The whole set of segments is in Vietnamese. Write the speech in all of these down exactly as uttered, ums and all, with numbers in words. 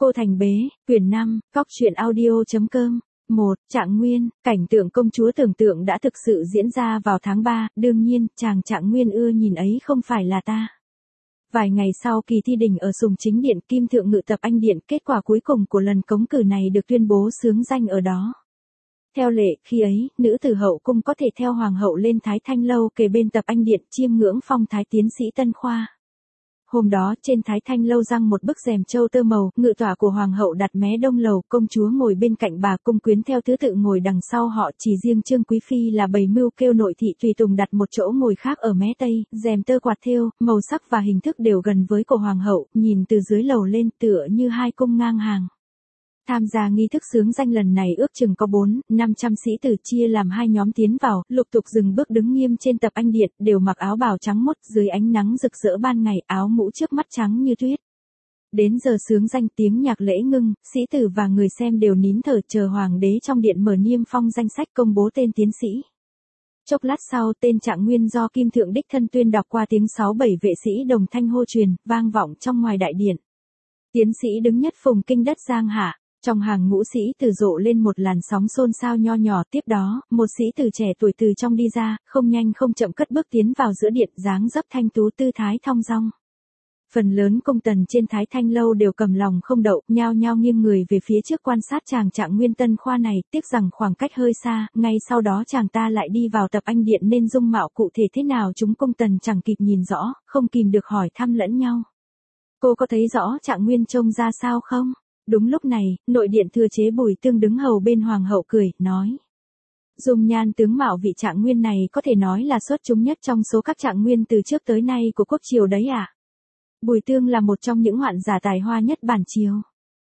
Cô Thành Bế, quyển năm, cóc truyện audio.com. một. Trạng Nguyên, cảnh tượng công chúa tưởng tượng đã thực sự diễn ra vào tháng ba, đương nhiên, chàng Trạng Nguyên ưa nhìn ấy không phải là ta. Vài ngày sau kỳ thi đình ở Sùng Chính Điện, Kim Thượng ngự tập Anh Điện, kết quả cuối cùng của lần cống cử này được tuyên bố xướng danh ở đó. Theo lệ, khi ấy, nữ tử hậu cung có thể theo hoàng hậu lên Thái Thanh Lâu kề bên tập Anh Điện chiêm ngưỡng phong thái tiến sĩ Tân Khoa. Hôm đó, trên Thái Thanh Lâu răng một bức rèm châu tơ màu, ngự tọa của hoàng hậu đặt mé đông lầu, công chúa ngồi bên cạnh bà, cung quyến theo thứ tự ngồi đằng sau họ, chỉ riêng Trương Quý Phi là bày mưu kêu nội thị tùy tùng đặt một chỗ ngồi khác ở mé tây, rèm tơ quạt thêu, màu sắc và hình thức đều gần với của hoàng hậu, nhìn từ dưới lầu lên tựa như hai cung ngang hàng. Tham gia nghi thức xướng danh lần này ước chừng có bốn, năm trăm sĩ tử chia làm hai nhóm tiến vào, lục tục dừng bước đứng nghiêm trên tập Anh Điện, đều mặc áo bào trắng mốt dưới ánh nắng rực rỡ ban ngày, áo mũ trước mắt trắng như tuyết. Đến giờ xướng danh tiếng nhạc lễ ngưng, sĩ tử và người xem đều nín thở chờ hoàng đế trong điện mở niêm phong danh sách công bố tên tiến sĩ. Chốc lát sau tên Trạng Nguyên do Kim Thượng đích thân tuyên đọc qua tiếng sáu bảy vệ sĩ đồng thanh hô truyền, vang vọng trong ngoài đại điện. Tiến sĩ đứng nhất phùng kinh đất giang hạ. Trong hàng ngũ sĩ tử rộ lên một làn sóng xôn xao nho nhỏ, tiếp đó, một sĩ tử trẻ tuổi từ trong đi ra, không nhanh không chậm cất bước tiến vào giữa điện, dáng dấp thanh tú tư thái thong dong. Phần lớn cung tần trên Thái Thanh Lâu đều cầm lòng không đậu, nhao nhao nghiêng người về phía trước quan sát chàng Trạng Nguyên Tân Khoa này, tiếc rằng khoảng cách hơi xa, ngay sau đó chàng ta lại đi vào tập Anh Điện nên dung mạo cụ thể thế nào chúng cung tần chẳng kịp nhìn rõ, không kìm được hỏi thăm lẫn nhau. Cô có thấy rõ Trạng Nguyên trông ra sao không? Đúng lúc này, nội điện thừa chế Bùi Tương đứng hầu bên hoàng hậu cười, nói. Dung nhan tướng mạo vị Trạng Nguyên này có thể nói là xuất chúng nhất trong số các Trạng Nguyên từ trước tới nay của quốc triều đấy ạ. À? Bùi Tương là một trong những hoạn giả tài hoa nhất bản triều.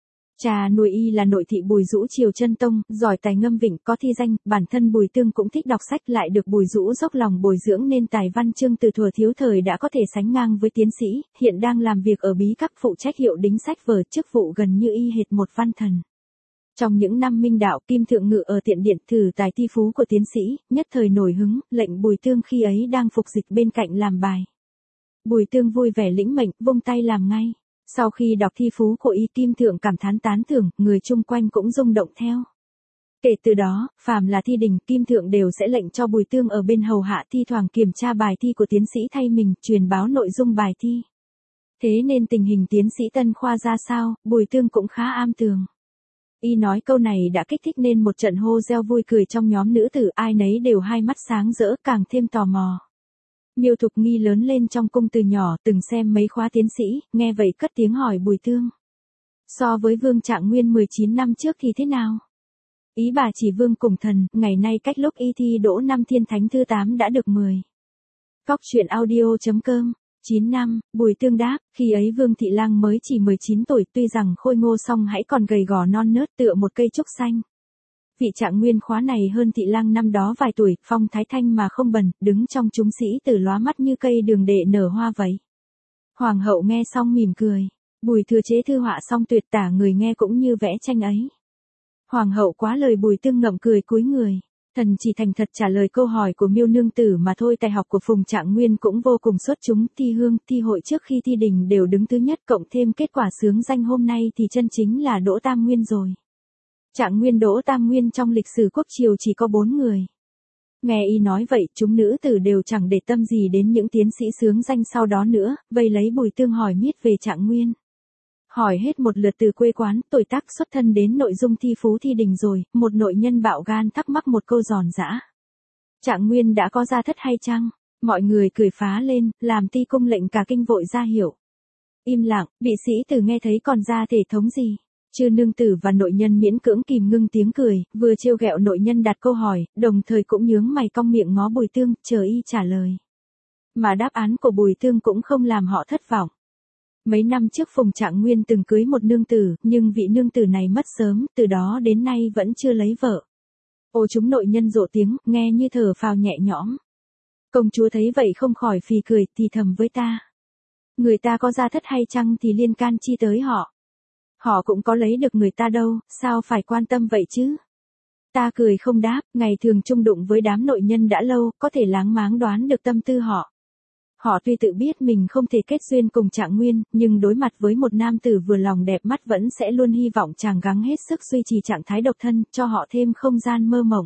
Cha nuôi y là nội thị Bùi Dũ triều chân tông, giỏi tài ngâm vịnh có thi danh, bản thân Bùi Tương cũng thích đọc sách lại được Bùi Dũ dốc lòng bồi dưỡng nên tài văn chương từ thuở thiếu thời đã có thể sánh ngang với tiến sĩ, hiện đang làm việc ở bí các phụ trách hiệu đính sách vở, chức vụ gần như y hệt một văn thần. Trong những năm Minh Đạo, Kim Thượng ngự ở tiện điện thử tài thi phú của tiến sĩ, nhất thời nổi hứng, lệnh Bùi Tương khi ấy đang phục dịch bên cạnh làm bài. Bùi Tương vui vẻ lĩnh mệnh, vung tay làm ngay. Sau khi đọc thi phú của y, Kim Thượng cảm thán tán thưởng, người chung quanh cũng rung động theo. Kể từ đó, phàm là thi đình, Kim Thượng đều sẽ lệnh cho Bùi Tương ở bên hầu hạ thi thoảng kiểm tra bài thi của tiến sĩ thay mình, truyền báo nội dung bài thi. Thế nên tình hình tiến sĩ Tân Khoa ra sao, Bùi Tương cũng khá am tường. Y nói câu này đã kích thích nên một trận hô reo vui cười trong nhóm nữ tử, ai nấy đều hai mắt sáng rỡ, càng thêm tò mò. Miêu Thục Nghi lớn lên trong cung từ nhỏ, từng xem mấy khóa tiến sĩ, nghe vậy cất tiếng hỏi Bùi Tương. So với Vương Trạng Nguyên mười chín năm trước thì thế nào? Ý bà chỉ Vương cùng thần, ngày nay cách lúc y thi đỗ năm thiên thánh thư tám đã được mười. Cóc truyện audio.com. chín năm, Bùi Tương đáp, khi ấy Vương Thị Lang mới chỉ mười chín tuổi, tuy rằng khôi ngô song hãy còn gầy gò non nớt tựa một cây trúc xanh. Vị Trạng Nguyên khóa này hơn Thị Lang năm đó vài tuổi, phong thái thanh mà không bần, đứng trong chúng sĩ tử lóa mắt như cây đường đệ nở hoa vậy. Hoàng hậu nghe xong mỉm cười. Bùi thừa chế thư họa xong tuyệt tả người nghe cũng như vẽ tranh ấy. Hoàng hậu quá lời Bùi Tương ngậm cười cúi người. Thần chỉ thành thật trả lời câu hỏi của Miêu nương tử mà thôi. Tài học của Phùng Trạng Nguyên cũng vô cùng xuất chúng, thi hương, thi hội trước khi thi đình đều đứng thứ nhất, cộng thêm kết quả xướng danh hôm nay thì chân chính là đỗ tam nguyên rồi. Trạng Nguyên đỗ tam nguyên trong lịch sử quốc triều chỉ có bốn người. Nghe y nói vậy, chúng nữ tử đều chẳng để tâm gì đến những tiến sĩ xướng danh sau đó nữa, vây lấy Bùi Tương hỏi miết về Trạng Nguyên. Hỏi hết một lượt từ quê quán, tuổi tác, xuất thân đến nội dung thi phú thi đình rồi, một nội nhân bạo gan thắc mắc một câu giòn giã. Trạng Nguyên đã có gia thất hay chăng? Mọi người cười phá lên, làm Ti cung lệnh cả kinh vội ra hiểu. Im lặng, vị sĩ tử nghe thấy còn ra thể thống gì? Chư nương tử và nội nhân miễn cưỡng kìm ngưng tiếng cười, vừa trêu ghẹo nội nhân đặt câu hỏi, đồng thời cũng nhướng mày cong miệng ngó Bùi Tương, chờ y trả lời. Mà đáp án của Bùi Tương cũng không làm họ thất vọng. Mấy năm trước Phùng Trạng Nguyên từng cưới một nương tử, nhưng vị nương tử này mất sớm, từ đó đến nay vẫn chưa lấy vợ. Ô chúng nội nhân rộ tiếng, nghe như thở phào nhẹ nhõm. Công chúa thấy vậy không khỏi phì cười, thì thầm với ta. Người ta có gia thất hay chăng thì liên can chi tới họ. Họ cũng có lấy được người ta đâu, sao phải quan tâm vậy chứ? Ta cười không đáp, ngày thường chung đụng với đám nội nhân đã lâu, có thể láng máng đoán được tâm tư họ. Họ tuy tự biết mình không thể kết duyên cùng Trạng Nguyên, nhưng đối mặt với một nam tử vừa lòng đẹp mắt vẫn sẽ luôn hy vọng chàng gắng hết sức duy trì trạng thái độc thân, cho họ thêm không gian mơ mộng.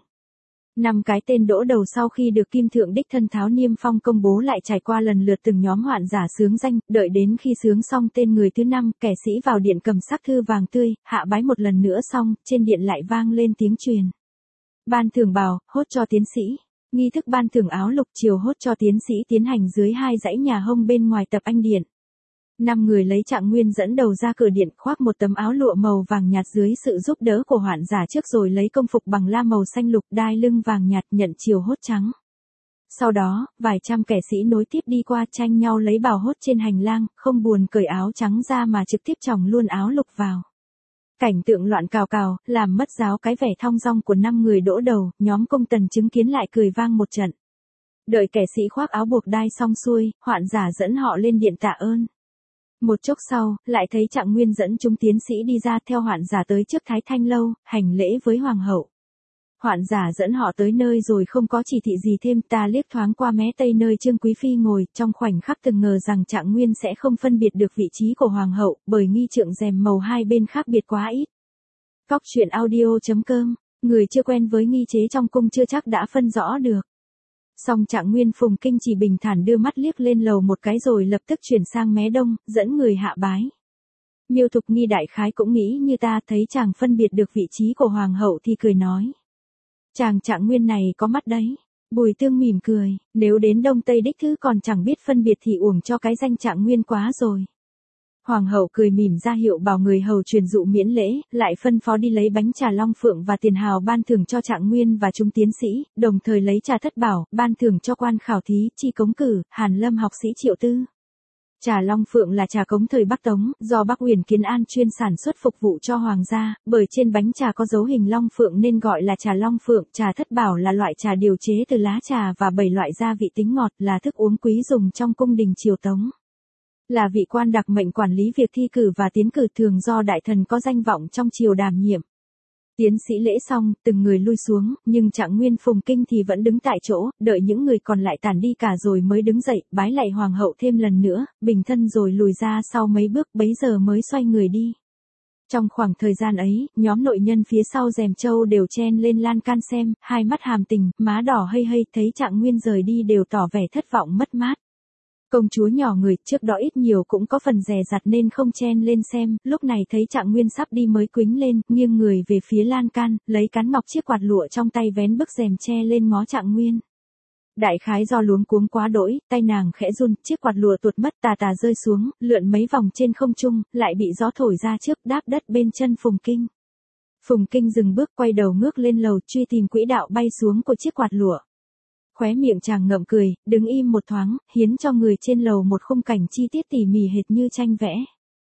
Năm cái tên đỗ đầu sau khi được Kim Thượng đích thân Tháo Niêm Phong công bố lại trải qua lần lượt từng nhóm hoạn giả xướng danh, đợi đến khi xướng xong tên người thứ năm, kẻ sĩ vào điện cầm sắc thư vàng tươi, hạ bái một lần nữa xong, trên điện lại vang lên tiếng truyền. Ban thưởng bào, hốt cho tiến sĩ. Nghi thức ban thưởng áo lục chiều hốt cho tiến sĩ tiến hành dưới hai dãy nhà hông bên ngoài tập anh điện. Năm người lấy Trạng Nguyên dẫn đầu ra cửa điện, khoác một tấm áo lụa màu vàng nhạt dưới sự giúp đỡ của hoạn giả trước, rồi lấy công phục bằng la màu xanh lục đai lưng vàng nhạt nhận chiều hốt trắng. Sau đó, vài trăm kẻ sĩ nối tiếp đi qua tranh nhau lấy bào hốt trên hành lang, không buồn cởi áo trắng ra mà trực tiếp chồng luôn áo lục vào. Cảnh tượng loạn cào cào, làm mất giáo cái vẻ thong dong của năm người đỗ đầu, nhóm công tần chứng kiến lại cười vang một trận. Đợi kẻ sĩ khoác áo buộc đai xong xuôi, hoạn giả dẫn họ lên điện tạ ơn. Một chốc sau, lại thấy Trạng Nguyên dẫn chúng tiến sĩ đi ra theo hoạn giả tới trước Thái Thanh lâu, hành lễ với hoàng hậu. Hoạn giả dẫn họ tới nơi rồi không có chỉ thị gì thêm, ta liếc thoáng qua mé tây nơi Trương Quý Phi ngồi, trong khoảnh khắc từng ngờ rằng Trạng Nguyên sẽ không phân biệt được vị trí của hoàng hậu, bởi nghi trượng rèm màu hai bên khác biệt quá ít. Cóc truyện audio chấm com, người chưa quen với nghi chế trong cung chưa chắc đã phân rõ được. Song Trạng Nguyên Phùng Kinh chỉ bình thản đưa mắt liếc lên lầu một cái rồi lập tức chuyển sang mé đông, dẫn người hạ bái. Miêu Thục Nghi đại khái cũng nghĩ như ta, thấy chàng phân biệt được vị trí của hoàng hậu thì cười nói. Chàng Trạng Nguyên này có mắt đấy. Bùi Tương mỉm cười, nếu đến Đông Tây đích thứ còn chẳng biết phân biệt thì uổng cho cái danh Trạng Nguyên quá rồi. Hoàng hậu cười mỉm ra hiệu bảo người hầu truyền dụ miễn lễ, lại phân phó đi lấy bánh trà long phượng và tiền hào ban thưởng cho Trạng Nguyên và chúng tiến sĩ, đồng thời lấy trà thất bảo, ban thưởng cho quan khảo thí, chi cống cử, Hàn Lâm học sĩ Triệu Tư. Trà long phượng là trà cống thời Bắc Tống, do Bắc Uyển Kiến An chuyên sản xuất phục vụ cho hoàng gia, bởi trên bánh trà có dấu hình long phượng nên gọi là trà long phượng. Trà thất bảo là loại trà điều chế từ lá trà và bảy loại gia vị tính ngọt, là thức uống quý dùng trong cung đình triều Tống. Là vị quan đặc mệnh quản lý việc thi cử và tiến cử, thường do đại thần có danh vọng trong triều đảm nhiệm. Tiến sĩ lễ xong, từng người lui xuống, nhưng Trạng Nguyên Phùng Kinh thì vẫn đứng tại chỗ, đợi những người còn lại tản đi cả rồi mới đứng dậy, bái lạy hoàng hậu thêm lần nữa, bình thân rồi lùi ra sau mấy bước, bấy giờ mới xoay người đi. Trong khoảng thời gian ấy, nhóm nội nhân phía sau rèm châu đều chen lên lan can xem, hai mắt hàm tình, má đỏ hây hây, thấy Trạng Nguyên rời đi đều tỏ vẻ thất vọng mất mát. Công chúa nhỏ người trước đó ít nhiều cũng có phần dè dặt nên không chen lên xem, lúc này thấy Trạng Nguyên sắp đi mới quýnh lên, nghiêng người về phía lan can, lấy cán ngọc chiếc quạt lụa trong tay vén bức rèm che lên ngó Trạng Nguyên. Đại khái do luống cuống quá đỗi, tay nàng khẽ run, chiếc quạt lụa tuột mất tà tà rơi xuống, lượn mấy vòng trên không trung, lại bị gió thổi ra trước, đáp đất bên chân Phùng Kinh. Phùng Kinh dừng bước, quay đầu ngước lên lầu, truy tìm quỹ đạo bay xuống của chiếc quạt lụa. Khóe miệng chàng ngậm cười, đứng im một thoáng, hiến cho người trên lầu một khung cảnh chi tiết tỉ mỉ hệt như tranh vẽ.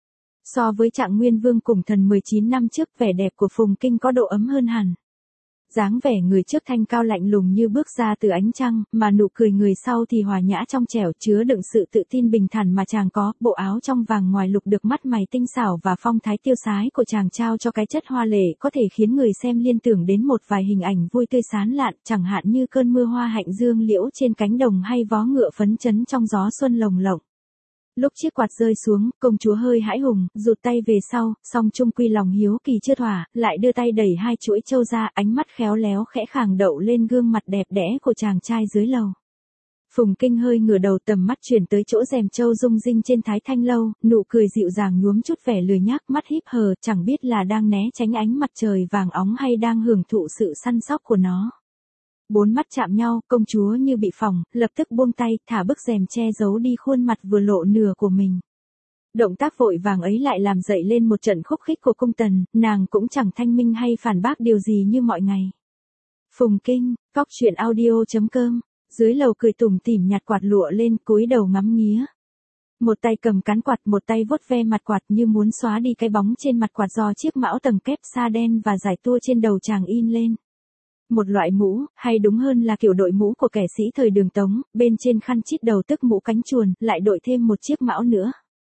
So với Trạng Nguyên Vương cùng thần mười chín năm trước, vẻ đẹp của Phùng Kinh có độ ấm hơn hẳn. Dáng vẻ người trước thanh cao lạnh lùng như bước ra từ ánh trăng, mà nụ cười người sau thì hòa nhã trong trẻo, chứa đựng sự tự tin bình thản mà chàng có. Bộ áo trong vàng ngoài lục được mắt mày tinh xảo và phong thái tiêu sái của chàng trao cho cái chất hoa lệ có thể khiến người xem liên tưởng đến một vài hình ảnh vui tươi sán lạn, chẳng hạn như cơn mưa hoa hạnh dương liễu trên cánh đồng hay vó ngựa phấn chấn trong gió xuân lồng lộng. Lúc chiếc quạt rơi xuống, công chúa hơi hãi hùng, rụt tay về sau, song trung quy lòng hiếu kỳ chưa thỏa, lại đưa tay đẩy hai chuỗi châu ra, ánh mắt khéo léo khẽ khàng đậu lên gương mặt đẹp đẽ của chàng trai dưới lầu. Phùng Kinh hơi ngửa đầu, tầm mắt chuyển tới chỗ rèm châu rung rinh trên Thái Thanh lâu, nụ cười dịu dàng nhuốm chút vẻ lười nhác, mắt híp hờ, chẳng biết là đang né tránh ánh mặt trời vàng óng hay đang hưởng thụ sự săn sóc của nó. Bốn mắt chạm nhau, công chúa như bị phỏng, lập tức buông tay, thả bức rèm che giấu đi khuôn mặt vừa lộ nửa của mình. Động tác vội vàng ấy lại làm dậy lên một trận khúc khích của cung tần, nàng cũng chẳng thanh minh hay phản bác điều gì như mọi ngày. Phùng Kinh, cóc truyện audio chấm com, dưới lầu cười tủm tỉm nhặt quạt lụa lên, cúi đầu ngắm nghía. Một tay cầm cán quạt, một tay vuốt ve mặt quạt như muốn xóa đi cái bóng trên mặt quạt do chiếc mão tầng kép sa đen và giải tua trên đầu chàng in lên. Một loại mũ, hay đúng hơn là kiểu đội mũ của kẻ sĩ thời Đường Tống, bên trên khăn chít đầu tức mũ cánh chuồn, lại đội thêm một chiếc mão nữa.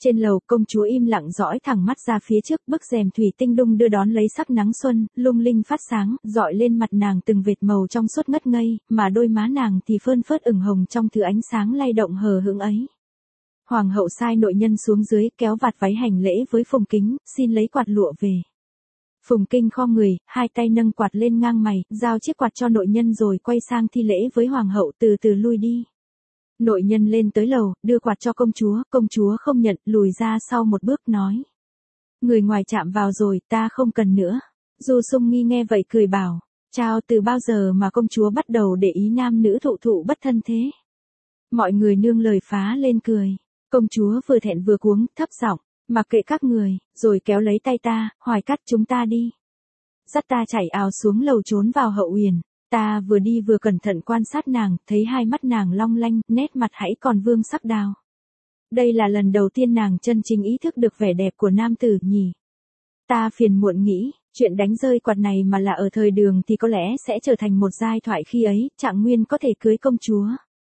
Trên lầu, công chúa im lặng dõi thẳng mắt ra phía trước, bức rèm thủy tinh đung đưa đón lấy sắc nắng xuân, lung linh phát sáng, dọi lên mặt nàng từng vệt màu trong suốt ngất ngây, mà đôi má nàng thì phơn phớt ửng hồng trong thứ ánh sáng lay động hờ hững ấy. Hoàng hậu sai nội nhân xuống dưới, kéo vạt váy hành lễ với Phùng Kính, xin lấy quạt lụa về. Phùng Kinh khom người, hai tay nâng quạt lên ngang mày, giao chiếc quạt cho nội nhân rồi quay sang thi lễ với hoàng hậu, từ từ lui đi. Nội nhân lên tới lầu, đưa quạt cho công chúa, công chúa không nhận, lùi ra sau một bước nói. Người ngoài chạm vào rồi, ta không cần nữa. Du Sung Nghi nghe vậy cười bảo, chào, từ bao giờ mà công chúa bắt đầu để ý nam nữ thụ thụ bất thân thế? Mọi người nương lời phá lên cười. Công chúa vừa thẹn vừa cuống, thấp giọng, mặc kệ các người, rồi kéo lấy tay ta, Hoài Cắt, chúng ta đi. Dắt ta chạy ào xuống lầu trốn vào hậu uyển. Ta vừa đi vừa cẩn thận quan sát nàng, thấy hai mắt nàng long lanh, nét mặt hãy còn vương sắc đào. Đây là lần đầu tiên nàng chân chính ý thức được vẻ đẹp của nam tử nhỉ. Ta phiền muộn nghĩ, chuyện đánh rơi quạt này mà là ở thời Đường thì có lẽ sẽ trở thành một giai thoại khi ấy, Trạng Nguyên có thể cưới công chúa.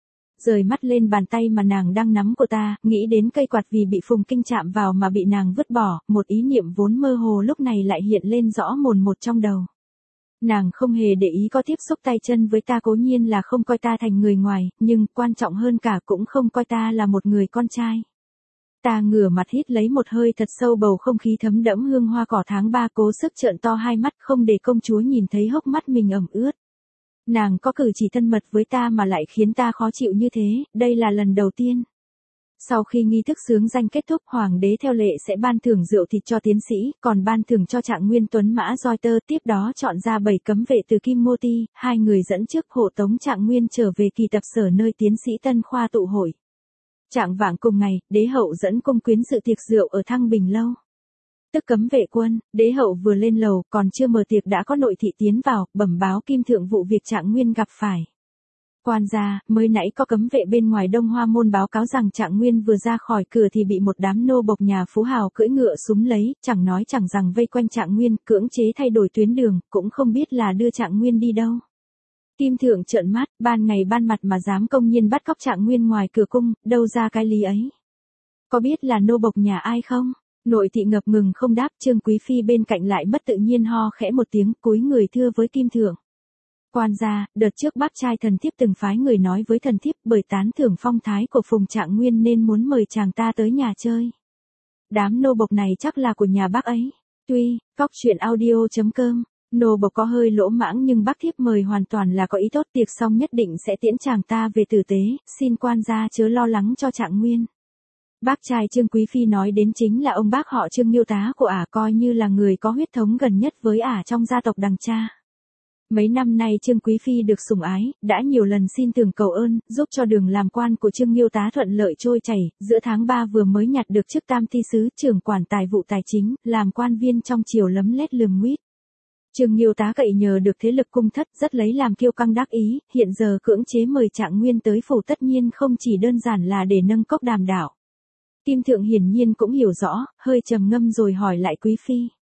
Rời mắt lên bàn tay mà nàng đang nắm của ta, nghĩ đến cây quạt vì bị Phùng Kinh chạm vào mà bị nàng vứt bỏ, một ý niệm vốn mơ hồ lúc này lại hiện lên rõ mồn một trong đầu. Nàng không hề để ý có tiếp xúc tay chân với ta, cố nhiên là không coi ta thành người ngoài, nhưng quan trọng hơn cả cũng không coi ta là một người con trai. Ta ngửa mặt hít lấy một hơi thật sâu, bầu không khí thấm đẫm hương hoa cỏ tháng ba, cố sức trợn to hai mắt không để công chúa nhìn thấy hốc mắt mình ẩm ướt. Nàng có cử chỉ thân mật với ta mà lại khiến ta khó chịu như thế, đây là lần đầu tiên. Sau khi nghi thức xướng danh kết thúc, hoàng đế theo lệ sẽ ban thưởng rượu thịt cho tiến sĩ, còn ban thưởng cho Trạng Nguyên tuấn mã roi tơ, tiếp đó chọn ra bảy cấm vệ từ Kim Mô Ti, hai người dẫn trước hộ tống Trạng Nguyên trở về kỳ tập sở nơi tiến sĩ Tân Khoa tụ hội. Trạng vạng cùng ngày, đế hậu dẫn cung quyến dự tiệc rượu ở Thăng Bình Lâu. Tức cấm vệ quân, đế hậu vừa lên lầu, còn chưa mở tiệc đã có nội thị tiến vào, bẩm báo Kim Thượng vụ việc Trạng Nguyên gặp phải. Quan gia, mới nãy có cấm vệ bên ngoài Đông Hoa môn báo cáo rằng Trạng Nguyên vừa ra khỏi cửa thì bị một đám nô bộc nhà phú hào cưỡi ngựa súng lấy, chẳng nói chẳng rằng vây quanh Trạng Nguyên, cưỡng chế thay đổi tuyến đường, cũng không biết là đưa Trạng Nguyên đi đâu. Kim Thượng trợn mắt, ban ngày ban mặt mà dám công nhiên bắt cóc Trạng Nguyên ngoài cửa cung, đâu ra cái lý ấy? Có biết là nô bộc nhà ai không? Nội thị ngập ngừng không đáp, Trương Quý Phi bên cạnh lại mất tự nhiên ho khẽ một tiếng, cúi người thưa với Kim Thượng. Quan gia, đợt trước bác trai thần thiếp từng phái người nói với thần thiếp bởi tán thưởng phong thái của Phùng Trạng Nguyên nên muốn mời chàng ta tới nhà chơi. Đám nô bộc này chắc là của nhà bác ấy. Tuy, cóc truyện audio chấm com, nô bộc có hơi lỗ mãng nhưng bác thiếp mời hoàn toàn là có ý tốt, tiệc xong nhất định sẽ tiễn chàng ta về tử tế, xin quan gia chớ lo lắng cho Trạng Nguyên. Bác trai Trương Quý Phi nói đến chính là ông bác họ Trương Nghiêu tá của ả, coi như là người có huyết thống gần nhất với ả trong gia tộc đằng cha. Mấy năm nay Trương Quý Phi được sủng ái, đã nhiều lần xin tưởng cầu ơn, giúp cho đường làm quan của Trương Nghiêu tá thuận lợi trôi chảy, giữa tháng ba vừa mới nhặt được chức tam thi sứ, trưởng quản tài vụ tài chính, làm quan viên trong triều lấm lét lườm nguýt. Trương Nghiêu tá cậy nhờ được thế lực cung thất rất lấy làm kiêu căng đắc ý, hiện giờ cưỡng chế mời Trạng Nguyên tới phủ tất nhiên không chỉ đơn giản là để nâng cốc đàm đạo. Kim Thượng hiển nhiên cũng hiểu rõ, hơi trầm ngâm rồi hỏi lại Quý Phi.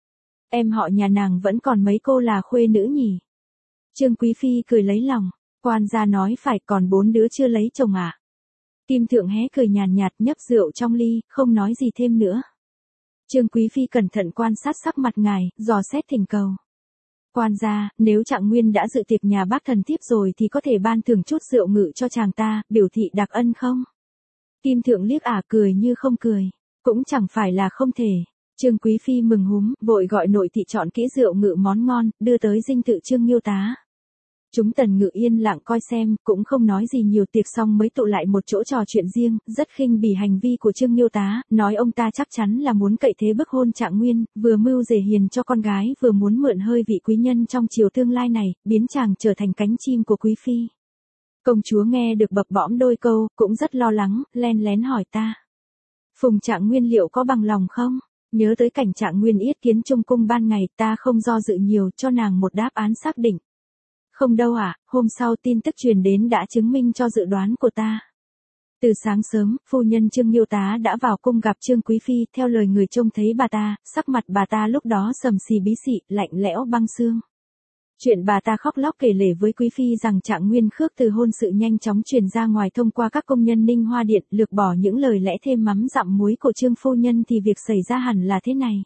Em họ nhà nàng vẫn còn mấy cô là khuê nữ nhỉ? Trương Quý Phi cười lấy lòng, quan gia nói phải, còn bốn đứa chưa lấy chồng à? Kim Thượng hé cười nhàn nhạt, nhấp rượu trong ly, không nói gì thêm nữa. Trương Quý Phi cẩn thận quan sát sắc mặt ngài, dò xét thỉnh cầu. Quan gia, nếu Trạng Nguyên đã dự tiệc nhà bác thần thiếp rồi thì có thể ban thưởng chút rượu ngự cho chàng ta, biểu thị đặc ân không? Kim Thượng liếc ả cười như không cười, cũng chẳng phải là không thể. Trương Quý Phi mừng húm, vội gọi nội thị chọn kỹ rượu ngự món ngon, đưa tới dinh thự Trương Nghiêu tá. Chúng tần ngự yên lặng coi xem, cũng không nói gì nhiều, tiệc xong mới tụ lại một chỗ trò chuyện riêng, rất khinh bỉ hành vi của Trương Nghiêu tá, nói ông ta chắc chắn là muốn cậy thế bức hôn Trạng Nguyên, vừa mưu rể hiền cho con gái vừa muốn mượn hơi vị quý nhân trong triều tương lai này, biến chàng trở thành cánh chim của Quý Phi. Công chúa nghe được bập bõm đôi câu, cũng rất lo lắng, len lén hỏi ta. Phùng Trạng Nguyên liệu có bằng lòng không? Nhớ tới cảnh Trạng Nguyên yết kiến trong cung ban ngày, ta không do dự nhiều, cho nàng một đáp án xác định. Không đâu ạ, à, hôm sau tin tức truyền đến đã chứng minh cho dự đoán của ta. Từ sáng sớm, phu nhân Trương Nghiêu tá đã vào cung gặp Trương Quý Phi, theo lời người trông thấy bà ta, sắc mặt bà ta lúc đó sầm xì bí xị, lạnh lẽo băng xương. Chuyện bà ta khóc lóc kể lể với quý phi rằng Trạng Nguyên khước từ hôn sự nhanh chóng truyền ra ngoài thông qua các công nhân Ninh Hoa Điện, lược bỏ những lời lẽ thêm mắm dặm muối của Trương phu nhân thì việc xảy ra hẳn là thế này.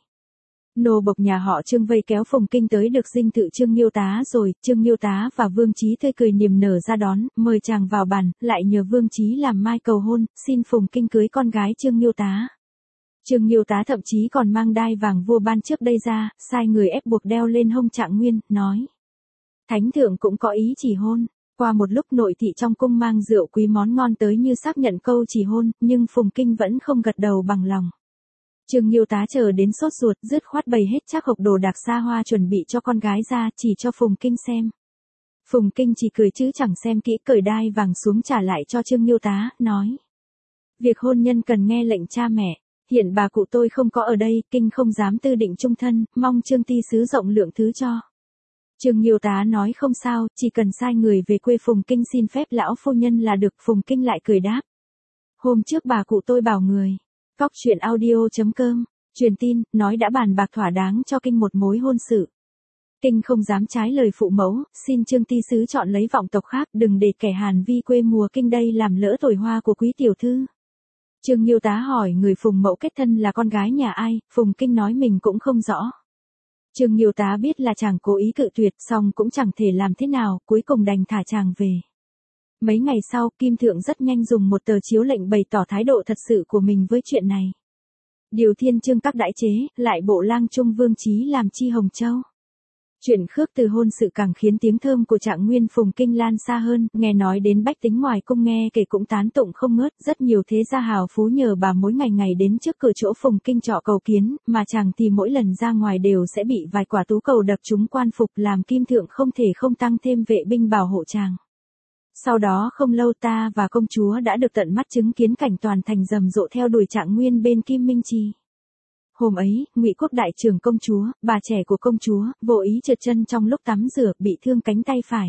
Nô bộc nhà họ Trương vây kéo Phùng Kinh tới được dinh thự Trương Nghiêu Tá rồi, Trương Nghiêu Tá và Vương Chí tươi cười niềm nở ra đón, mời chàng vào bàn, lại nhờ Vương Chí làm mai cầu hôn, xin Phùng Kinh cưới con gái Trương Nghiêu Tá. Trương Nghiêu Tá thậm chí còn mang đai vàng vua ban trước đây ra, sai người ép buộc đeo lên hông Trạng Nguyên, nói. Thánh thượng cũng có ý chỉ hôn. Qua một lúc nội thị trong cung mang rượu quý món ngon tới như xác nhận câu chỉ hôn, nhưng Phùng Kinh vẫn không gật đầu bằng lòng. Trương Nghiêu Tá chờ đến sốt ruột, dứt khoát bày hết trác hộp đồ đạc xa hoa chuẩn bị cho con gái ra, chỉ cho Phùng Kinh xem. Phùng Kinh chỉ cười chứ chẳng xem kỹ, cởi đai vàng xuống trả lại cho Trương Nghiêu Tá, nói. Việc hôn nhân cần nghe lệnh cha mẹ, hiện bà cụ tôi không có ở đây, Kinh không dám tư định chung thân, mong Trương ty sứ rộng lượng thứ cho. Trương Nghiêu Tá nói không sao, chỉ cần sai người về quê Phùng Kinh xin phép lão phu nhân là được. Phùng Kinh lại cười đáp. Hôm trước bà cụ tôi bảo người. Cóc truyện audio chấm com, truyền tin, nói đã bàn bạc thỏa đáng cho Kinh một mối hôn sự. Kinh không dám trái lời phụ mẫu, xin Trương ty sứ chọn lấy vọng tộc khác, đừng để kẻ Hàn Vi quê mùa Kinh đây làm lỡ tuổi hoa của quý tiểu thư. Trương Nghiêu Tá hỏi người Phùng mẫu kết thân là con gái nhà ai, Phùng Kinh nói mình cũng không rõ. Trương Nghiêu Tá biết là chàng cố ý cự tuyệt, song cũng chẳng thể làm thế nào, cuối cùng đành thả chàng về. Mấy ngày sau, Kim Thượng rất nhanh dùng một tờ chiếu lệnh bày tỏ thái độ thật sự của mình với chuyện này. Điều thiên chương các đại chế, lại bộ lang trung Vương Chí làm chi Hồng Châu. Chuyện khước từ hôn sự càng khiến tiếng thơm của Trạng Nguyên Phùng Kinh lan xa hơn, nghe nói đến bách tính ngoài cung nghe kể cũng tán tụng không ngớt, rất nhiều thế gia hào phú nhờ bà mỗi ngày ngày đến trước cửa chỗ Phùng Kinh trọ cầu kiến, mà chàng thì mỗi lần ra ngoài đều sẽ bị vài quả tú cầu đập trúng quan phục, làm Kim Thượng không thể không tăng thêm vệ binh bảo hộ chàng. Sau đó không lâu ta và công chúa đã được tận mắt chứng kiến cảnh toàn thành rầm rộ theo đuổi Trạng Nguyên bên Kim Minh Trì. Hôm ấy, Ngụy Quốc đại trưởng công chúa, bà trẻ của công chúa, vô ý trượt chân trong lúc tắm rửa, bị thương cánh tay phải.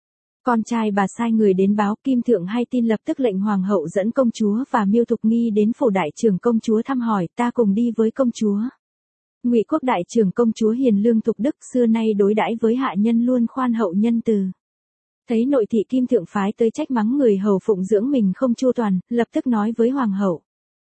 Con trai bà sai người đến báo, Kim Thượng hay tin lập tức lệnh hoàng hậu dẫn công chúa và Miêu Thục Nghi đến phủ đại trưởng công chúa thăm hỏi, ta cùng đi với công chúa. Ngụy Quốc đại trưởng công chúa hiền lương thục đức, xưa nay đối đãi với hạ nhân luôn khoan hậu nhân từ. Thấy nội thị Kim Thượng phái tới trách mắng người hầu phụng dưỡng mình không chu toàn, lập tức nói với hoàng hậu.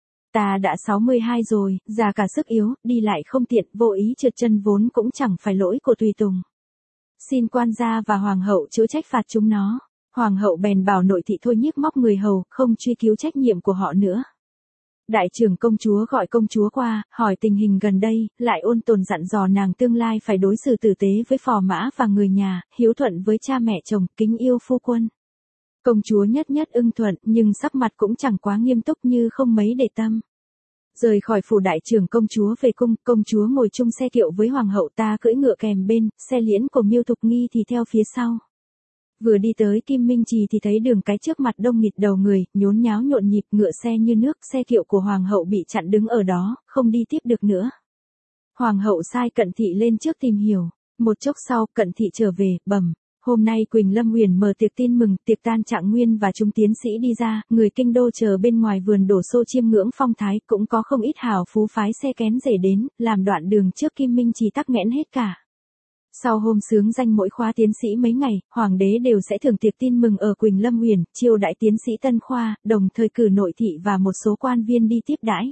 Ta đã sáu mươi hai rồi, già cả sức yếu, đi lại không tiện, vô ý trượt chân vốn cũng chẳng phải lỗi của tùy tùng. Xin quan gia và hoàng hậu chữa trách phạt chúng nó. Hoàng hậu bèn bảo nội thị thôi nhiếc móc người hầu, không truy cứu trách nhiệm của họ nữa. Đại trưởng công chúa gọi công chúa qua, hỏi tình hình gần đây, lại ôn tồn dặn dò nàng tương lai phải đối xử tử tế với phò mã và người nhà, hiếu thuận với cha mẹ chồng, kính yêu phu quân. Công chúa nhất nhất ưng thuận, nhưng sắc mặt cũng chẳng quá nghiêm túc như không mấy để tâm. Rời khỏi phủ đại trưởng công chúa về cung, công chúa ngồi chung xe kiệu với hoàng hậu, ta cưỡi ngựa kèm bên, xe liễn của Miêu Thục Nghi thì theo phía sau. Vừa đi tới Kim Minh Trì thì thấy đường cái trước mặt đông nghịt đầu người, nhốn nháo nhộn nhịp, ngựa xe như nước, xe kiệu của hoàng hậu bị chặn đứng ở đó, không đi tiếp được nữa. Hoàng hậu sai Cận Thị lên trước tìm hiểu, một chốc sau, Cận Thị trở về, bẩm. Hôm nay Quỳnh Lâm Huyền mở tiệc tin mừng, tiệc tan Trạng Nguyên và chúng tiến sĩ đi ra, người kinh đô chờ bên ngoài vườn đổ xô chiêm ngưỡng phong thái, cũng có không ít hào phú phái xe kén rể đến, làm đoạn đường trước Kim Minh Trì tắc nghẽn hết cả. Sau hôm sướng danh mỗi khóa tiến sĩ mấy ngày, hoàng đế đều sẽ thưởng tiệc tin mừng ở Quỳnh Lâm Huyền, chiêu đãi tiến sĩ tân khoa, đồng thời cử nội thị và một số quan viên đi tiếp đãi.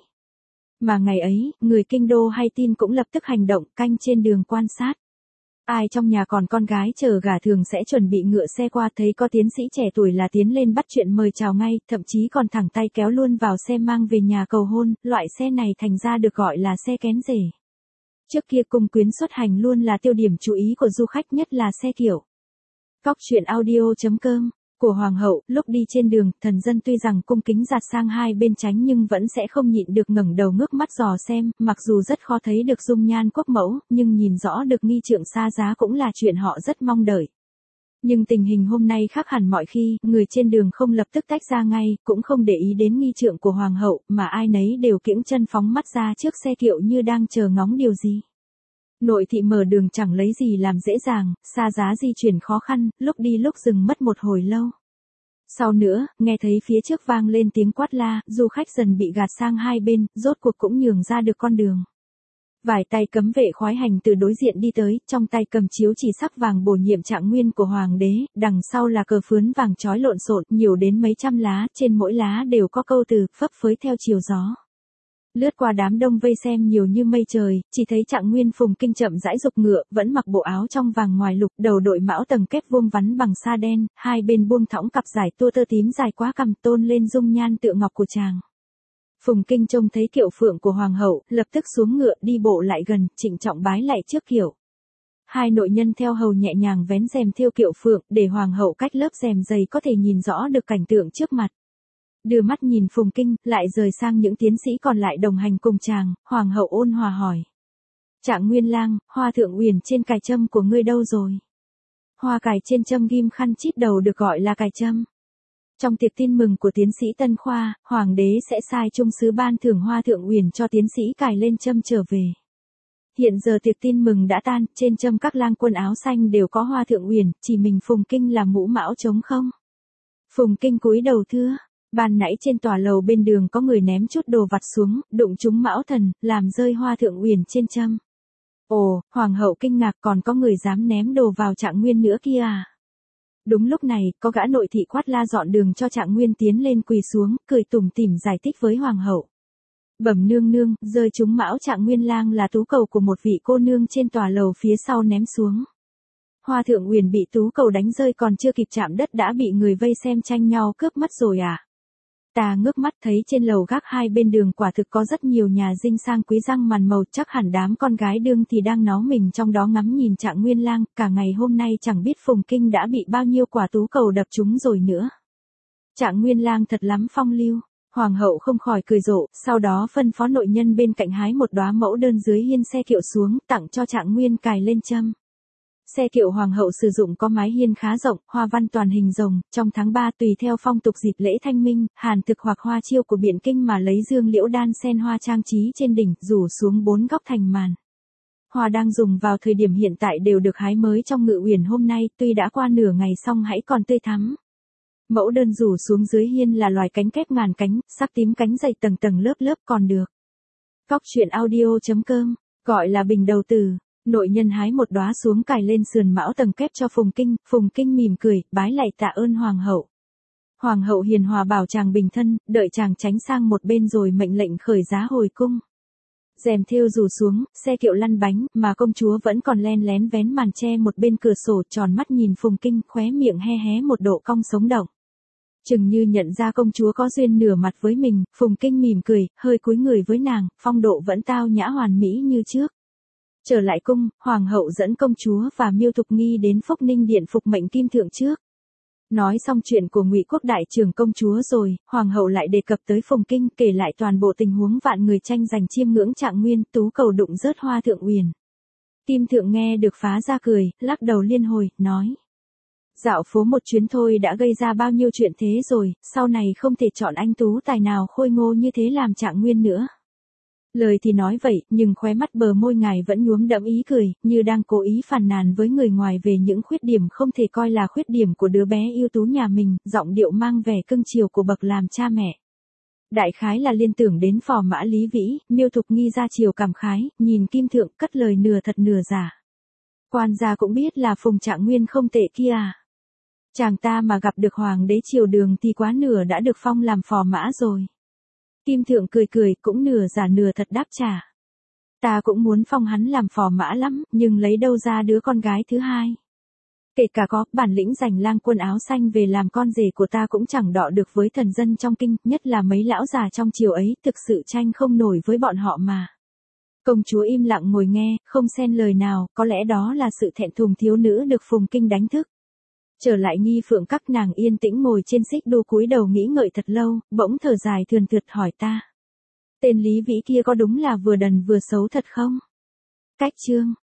Mà ngày ấy, người kinh đô hay tin cũng lập tức hành động, canh trên đường quan sát. Ai trong nhà còn con gái chờ gả thường sẽ chuẩn bị ngựa xe qua, thấy có tiến sĩ trẻ tuổi là tiến lên bắt chuyện mời chào ngay, thậm chí còn thẳng tay kéo luôn vào xe mang về nhà cầu hôn, loại xe này thành ra được gọi là xe kén rể. Trước kia cung quyến xuất hành luôn là tiêu điểm chú ý của du khách, nhất là xe kiệu. Cóc truyện audio chấm com của hoàng hậu, lúc đi trên đường, thần dân tuy rằng cung kính dạt sang hai bên tránh nhưng vẫn sẽ không nhịn được ngẩng đầu ngước mắt dò xem, mặc dù rất khó thấy được dung nhan quốc mẫu, nhưng nhìn rõ được nghi trượng xa giá cũng là chuyện họ rất mong đợi. Nhưng tình hình hôm nay khác hẳn mọi khi, người trên đường không lập tức tách ra ngay, cũng không để ý đến nghi trượng của hoàng hậu, mà ai nấy đều kiễng chân phóng mắt ra trước xe kiệu như đang chờ ngóng điều gì. Nội thị mở đường chẳng lấy gì làm dễ dàng, xa giá di chuyển khó khăn, lúc đi lúc dừng mất một hồi lâu. Sau nữa, nghe thấy phía trước vang lên tiếng quát la, du khách dần bị gạt sang hai bên, rốt cuộc cũng nhường ra được con đường. Vài tay cấm vệ khoái hành từ đối diện đi tới, trong tay cầm chiếu chỉ sắc vàng bổ nhiệm trạng nguyên của hoàng đế, đằng sau là cờ phướn vàng chói lộn xộn, nhiều đến mấy trăm lá, trên mỗi lá đều có câu từ, phấp phới theo chiều gió. Lướt qua đám đông vây xem nhiều như mây trời, chỉ thấy trạng nguyên Phùng Kinh chậm rãi dục ngựa, vẫn mặc bộ áo trong vàng ngoài lục, đầu đội mão tầng kép vuông vắn bằng sa đen, hai bên buông thõng cặp dài tua tơ tím dài quá cằm tôn lên dung nhan tựa ngọc của chàng. Phùng Kinh trông thấy kiệu phượng của hoàng hậu, lập tức xuống ngựa đi bộ lại gần, trịnh trọng bái lạy trước kiệu. Hai nội nhân theo hầu nhẹ nhàng vén rèm thêu kiệu phượng, để hoàng hậu cách lớp rèm dày có thể nhìn rõ được cảnh tượng trước mặt. Đưa mắt nhìn Phùng Kinh, lại rời sang những tiến sĩ còn lại đồng hành cùng chàng, hoàng hậu ôn hòa hỏi. Trạng Nguyên lang, hoa thượng uyển trên cài trâm của ngươi đâu rồi? Hoa cài trên trâm ghim khăn chít đầu được gọi là cài trâm. Trong tiệc tin mừng của tiến sĩ Tân Khoa, hoàng đế sẽ sai trung sứ ban thưởng hoa thượng uyển cho tiến sĩ cài lên trâm trở về. Hiện giờ tiệc tin mừng đã tan, trên trâm các lang quân áo xanh đều có hoa thượng uyển, chỉ mình Phùng Kinh là mũ mão trống không. Phùng Kinh cúi đầu thưa. Ban nãy trên tòa lầu bên đường có người ném chút đồ vặt xuống, đụng trúng mão thần, làm rơi hoa thượng uyển trên trâm. Ồ, hoàng hậu kinh ngạc, còn có người dám ném đồ vào trạng nguyên nữa kia à? Đúng lúc này, có gã nội thị quát la dọn đường cho trạng nguyên tiến lên quỳ xuống, cười tủm tỉm giải thích với hoàng hậu. Bẩm nương nương, rơi trúng mão trạng nguyên lang là tú cầu của một vị cô nương trên tòa lầu phía sau ném xuống. Hoa thượng uyển bị tú cầu đánh rơi còn chưa kịp chạm đất đã bị người vây xem tranh nhau cướp mất rồi à? Ta ngước mắt thấy trên lầu gác hai bên đường quả thực có rất nhiều nhà dinh sang quý răng màn màu, chắc hẳn đám con gái đương thì đang náu mình trong đó ngắm nhìn trạng nguyên lang, cả ngày hôm nay chẳng biết Phùng Kinh đã bị bao nhiêu quả tú cầu đập trúng rồi nữa. Trạng nguyên lang thật lắm phong lưu, hoàng hậu không khỏi cười rộ, sau đó phân phó nội nhân bên cạnh hái một đóa mẫu đơn dưới hiên xe kiệu xuống, tặng cho trạng nguyên cài lên trâm. Xe kiệu hoàng hậu sử dụng có mái hiên khá rộng, hoa văn toàn hình rồng, trong tháng ba tùy theo phong tục dịp lễ thanh minh, hàn thực hoặc hoa chiêu của Biện Kinh mà lấy dương liễu đan sen hoa trang trí trên đỉnh, rủ xuống bốn góc thành màn. Hoa đang dùng vào thời điểm hiện tại đều được hái mới trong ngự uyển hôm nay, tuy đã qua nửa ngày song hãy còn tươi thắm. Mẫu đơn rủ xuống dưới hiên là loài cánh kép ngàn cánh, sắc tím cánh dày tầng tầng lớp lớp còn được. Góc truyện audio chấm com, gọi là bình đầu tử. Nội nhân hái một đóa xuống cài lên sườn mão tầng kép cho Phùng Kinh, Phùng Kinh mỉm cười, bái lạy tạ ơn hoàng hậu. Hoàng hậu hiền hòa bảo chàng bình thân, đợi chàng tránh sang một bên rồi mệnh lệnh khởi giá hồi cung. Rèm thêu rủ xuống, xe kiệu lăn bánh, mà công chúa vẫn còn len lén vén màn che một bên cửa sổ, tròn mắt nhìn Phùng Kinh, khóe miệng he hé một độ cong sống động. Chừng như nhận ra công chúa có duyên nửa mặt với mình, Phùng Kinh mỉm cười, hơi cúi người với nàng, phong độ vẫn tao nhã hoàn mỹ như trước. Trở lại cung, hoàng hậu dẫn công chúa và Miêu Thục Nghi đến Phúc Ninh điện phục mệnh kim thượng trước. Nói xong chuyện của Ngụy Quốc đại trưởng công chúa rồi, hoàng hậu lại đề cập tới Phùng Kinh, kể lại toàn bộ tình huống vạn người tranh giành chiêm ngưỡng trạng nguyên, tú cầu đụng rớt hoa thượng uyển. Kim thượng nghe được phá ra cười, lắc đầu liên hồi, nói: Dạo phố một chuyến thôi đã gây ra bao nhiêu chuyện thế rồi, sau này không thể chọn anh tú tài nào khôi ngô như thế làm trạng nguyên nữa. Lời thì nói vậy, nhưng khóe mắt bờ môi ngài vẫn nhuốm đẫm ý cười, như đang cố ý phàn nàn với người ngoài về những khuyết điểm không thể coi là khuyết điểm của đứa bé ưu tú nhà mình, giọng điệu mang vẻ cưng chiều của bậc làm cha mẹ. Đại khái là liên tưởng đến phò mã Lý Vĩ, Miêu Thục Nghi ra chiều cảm khái, nhìn Kim thượng cất lời nửa thật nửa giả. Quan gia cũng biết là Phùng Trạng Nguyên không tệ kia à. Chàng ta mà gặp được hoàng đế triều đường thì quá nửa đã được phong làm phò mã rồi. Kim thượng cười cười, cũng nửa giả nửa thật đáp trả. Ta cũng muốn phong hắn làm phò mã lắm, nhưng lấy đâu ra đứa con gái thứ hai. Kể cả có bản lĩnh giành lang quân áo xanh về làm con rể của ta cũng chẳng đọ được với thần dân trong kinh, nhất là mấy lão già trong triều ấy, thực sự tranh không nổi với bọn họ mà. Công chúa im lặng ngồi nghe, không xen lời nào, có lẽ đó là sự thẹn thùng thiếu nữ được Phùng Kinh đánh thức. Trở lại nghi phượng các nàng yên tĩnh ngồi trên xích đu cúi đầu nghĩ ngợi thật lâu, bỗng thở dài thườn thượt hỏi ta. Tên Lý Vĩ kia có đúng là vừa đần vừa xấu thật không? Cách chương